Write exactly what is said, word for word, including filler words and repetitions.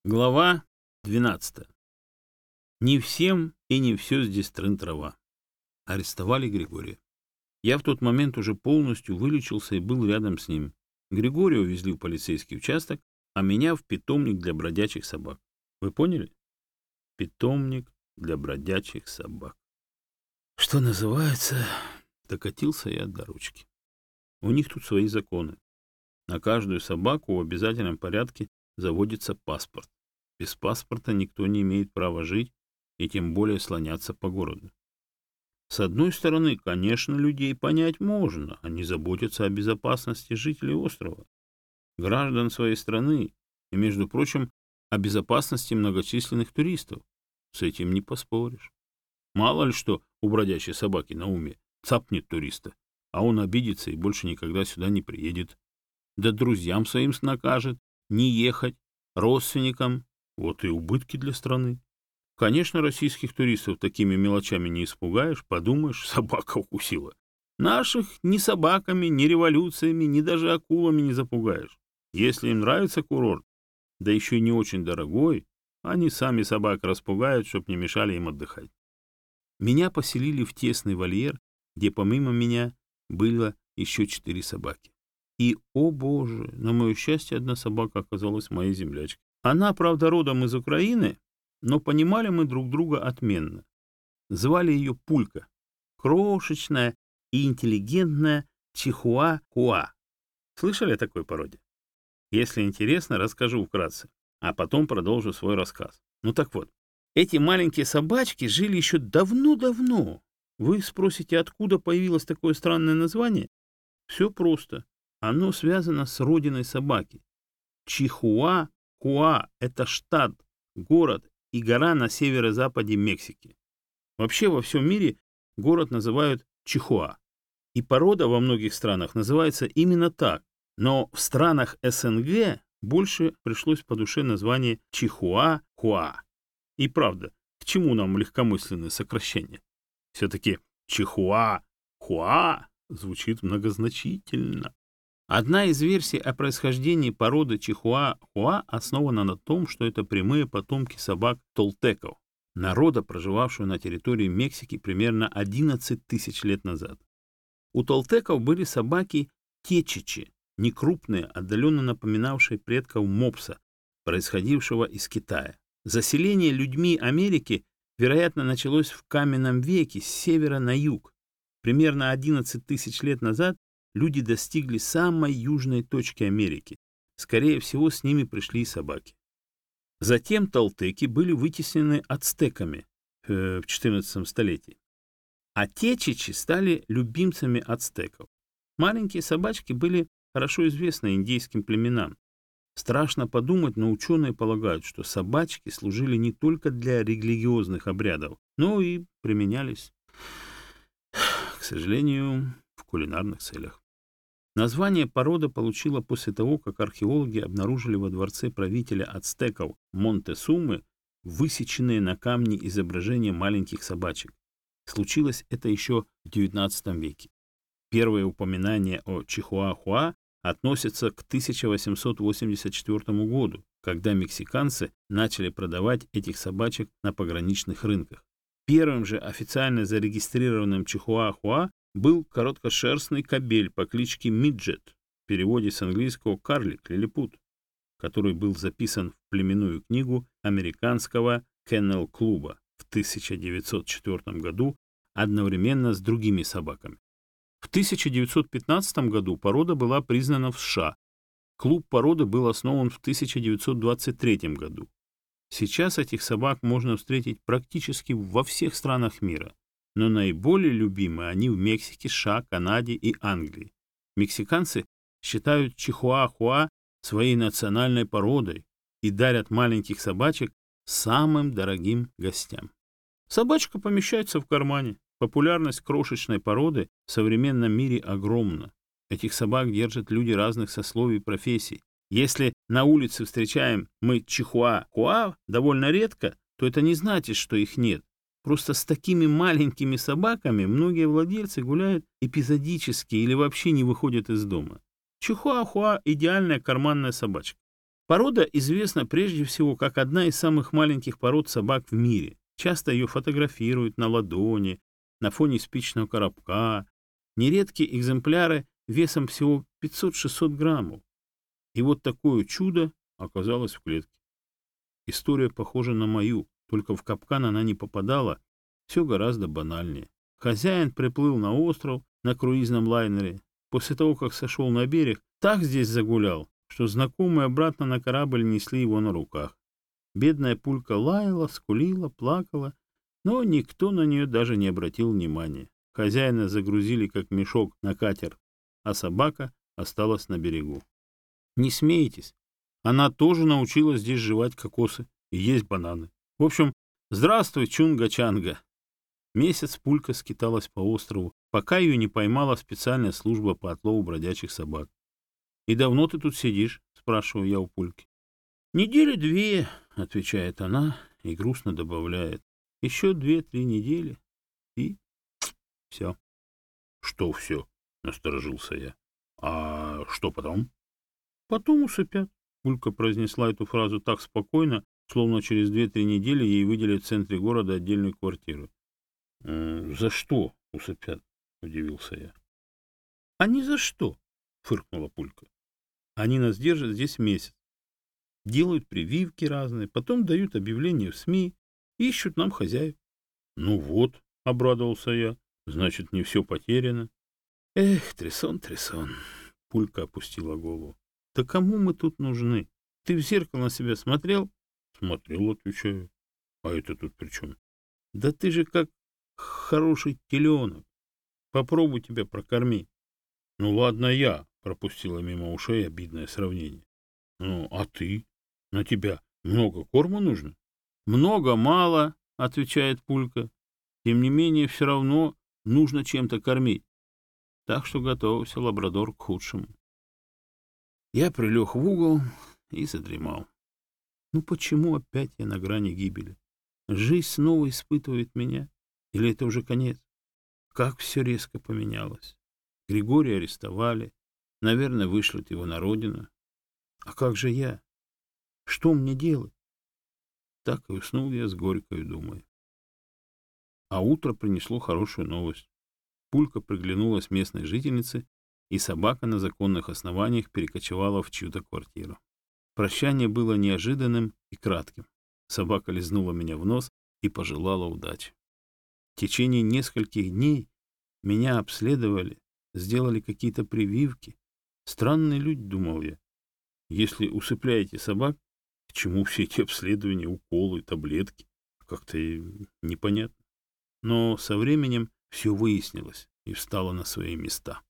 Глава двенадцатая. Не всем и не все здесь трын-трава. Арестовали Григория. Я в тот момент уже полностью вылечился и был рядом с ним. Григория увезли в полицейский участок, а меня в питомник для бродячих собак. Вы поняли? Питомник для бродячих собак. Что называется, докатился я до ручки. У них тут свои законы. На каждую собаку в обязательном порядке заводится паспорт. Без паспорта никто не имеет права жить и тем более слоняться по городу. С одной стороны, конечно, людей понять можно, они заботятся о безопасности жителей острова, граждан своей страны и, между прочим, о безопасности многочисленных туристов. С этим не поспоришь. Мало ли что у бродячей собаки на уме, цапнет туриста, а он обидится и больше никогда сюда не приедет. Да друзьям своим накажет не ехать, родственникам. Вот и убытки для страны. Конечно, российских туристов такими мелочами не испугаешь, подумаешь, собака укусила. Наших ни собаками, ни революциями, ни даже акулами не запугаешь. Если им нравится курорт, да еще и не очень дорогой, они сами собак распугают, чтоб не мешали им отдыхать. Меня поселили в тесный вольер, где помимо меня было еще четыре собаки. И, о боже, на мое счастье, одна собака оказалась моей землячкой. Она, правда, родом из Украины, но понимали мы друг друга отменно. Звали ее Пулька. Крошечная и интеллигентная чихуа-хуа. Слышали о такой породе? Если интересно, расскажу вкратце, а потом продолжу свой рассказ. Ну так вот, эти маленькие собачки жили еще давно-давно. Вы спросите, откуда появилось такое странное название? Все просто. Оно связано с родиной собаки. Чихуа-хуа — это штат, город и гора на северо-западе Мексики. Вообще во всем мире город называют Чихуа. И порода во многих странах называется именно так. Но в странах эс эн гэ больше пришлось по душе название Чихуа-хуа. И правда, к чему нам легкомысленное сокращение? Все-таки Чихуа-хуа звучит многозначительно. Одна из версий о происхождении породы чихуа-хуа основана на том, что это прямые потомки собак толтеков, народа, проживавшего на территории Мексики примерно одиннадцать тысяч лет назад. У толтеков были собаки течичи, некрупные, отдаленно напоминавшие предков мопса, происходившего из Китая. Заселение людьми Америки, вероятно, началось в каменном веке с севера на юг. Примерно одиннадцать тысяч лет назад люди достигли самой южной точки Америки. Скорее всего, с ними пришли и собаки. Затем толтеки были вытеснены ацтеками э, в четырнадцатом столетии. А течичи стали любимцами ацтеков. Маленькие собачки были хорошо известны индейским племенам. Страшно подумать, но ученые полагают, что собачки служили не только для религиозных обрядов, но и применялись, к сожалению, в кулинарных целях. Название порода получила после того, как археологи обнаружили во дворце правителя ацтеков Монтесумы высеченные на камне изображения маленьких собачек. Случилось это еще в девятнадцатом веке. Первые упоминания о чихуа-хуа относятся к тысяча восемьсот восемьдесят четвёртому году, когда мексиканцы начали продавать этих собачек на пограничных рынках. Первым же официально зарегистрированным чихуа-хуа был короткошерстный кобель по кличке Миджет, в переводе с английского «карлик», лилипут, который был записан в племенную книгу американского кеннел-клуба в тысяча девятьсот четвёртом году одновременно с другими собаками. В тысяча девятьсот пятнадцатом году порода была признана в США. Клуб породы был основан в тысяча девятьсот двадцать третьем году. Сейчас этих собак можно встретить практически во всех странах мира. Но наиболее любимы они в Мексике, США, Канаде и Англии. Мексиканцы считают чихуа-хуа своей национальной породой и дарят маленьких собачек самым дорогим гостям. Собачка помещается в кармане. Популярность крошечной породы в современном мире огромна. Этих собак держат люди разных сословий и профессий. Если на улице встречаем мы чихуа-хуа довольно редко, то это не значит, что их нет. Просто с такими маленькими собаками многие владельцы гуляют эпизодически или вообще не выходят из дома. Чихуа-хуа — идеальная карманная собачка. Порода известна прежде всего как одна из самых маленьких пород собак в мире. Часто ее фотографируют на ладони, на фоне спичного коробка. Нередки экземпляры весом всего пятьсот-шестьсот граммов. И вот такое чудо оказалось в клетке. История похожа на мою, только в капкан она не попадала, все гораздо банальнее. Хозяин приплыл на остров на круизном лайнере. После того, как сошел на берег, так здесь загулял, что знакомые обратно на корабль несли его на руках. Бедная Пулька лаяла, скулила, плакала, но никто на нее даже не обратил внимания. Хозяина загрузили как мешок на катер, а собака осталась на берегу. Не смейтесь, она тоже научилась здесь жевать кокосы и есть бананы. В общем, здравствуй, Чунга-Чанга. Месяц Пулька скиталась по острову, пока ее не поймала специальная служба по отлову бродячих собак. «И давно ты тут сидишь?» — спрашиваю я у Пульки. «Недели две», — отвечает она и грустно добавляет. «Еще две-три недели, и все». «Что все?» — насторожился я. «А что потом?» «Потом усыпят». Пулька произнесла эту фразу так спокойно, словно через две-три недели ей выделят в центре города отдельную квартиру. «За что усыпят?» — удивился я. «А ни за что», — фыркнула Пулька. «Они нас держат здесь месяц. Делают прививки разные, потом дают объявления в СМИ, ищут нам хозяев». «Ну вот», — обрадовался я, — «значит, не все потеряно». «Эх, Тресон, Тресон», — Пулька опустила голову. «Да кому мы тут нужны? Ты в зеркало на себя смотрел?» «Смотрел», — отвечаю. «А это тут при чем?» «Да ты же как хороший теленок. Попробуй тебя прокормить». «Ну ладно, я», — пропустила мимо ушей обидное сравнение. «Ну, а ты? На тебя много корма нужно?» «Много-мало», — отвечает Пулька. «Тем не менее, все равно нужно чем-то кормить. Так что готовился лабрадор к худшему». Я прилег в угол и задремал. Ну почему опять я на грани гибели? Жизнь снова испытывает меня? Или это уже конец? Как все резко поменялось. Григория арестовали. Наверное, вышлют его на родину. А как же я? Что мне делать? Так и уснул я с горькой думой. А утро принесло хорошую новость. Пулька приглянулась местной жительнице, и собака на законных основаниях перекочевала в чью-то квартиру. Прощание было неожиданным и кратким. Собака лизнула меня в нос и пожелала удачи. В течение нескольких дней меня обследовали, сделали какие-то прививки. Странные люди, думал я. Если усыпляете собак, к чему все эти обследования, уколы, таблетки? Как-то непонятно. Но со временем все выяснилось и встало на свои места.